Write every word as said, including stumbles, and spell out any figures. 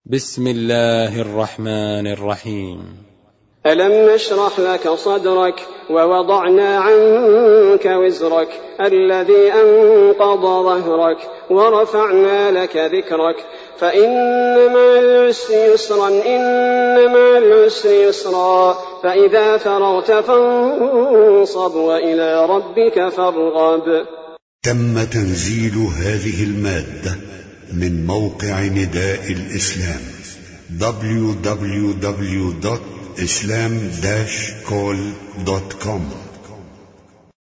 بسم الله الرحمن الرحيم. ألم نشرح لك صدرك ووضعنا عنك وزرك الذي أنقض ظهرك ورفعنا لك ذكرك فإن مع العسر يسرا إن مع العسر يسرا فإذا فرغت فانصب وإلى ربك فارغب. تم تنزيل هذه المادة من موقع نداء الإسلام دبليو دبليو دبليو دوت إسلام داش كول دوت كوم.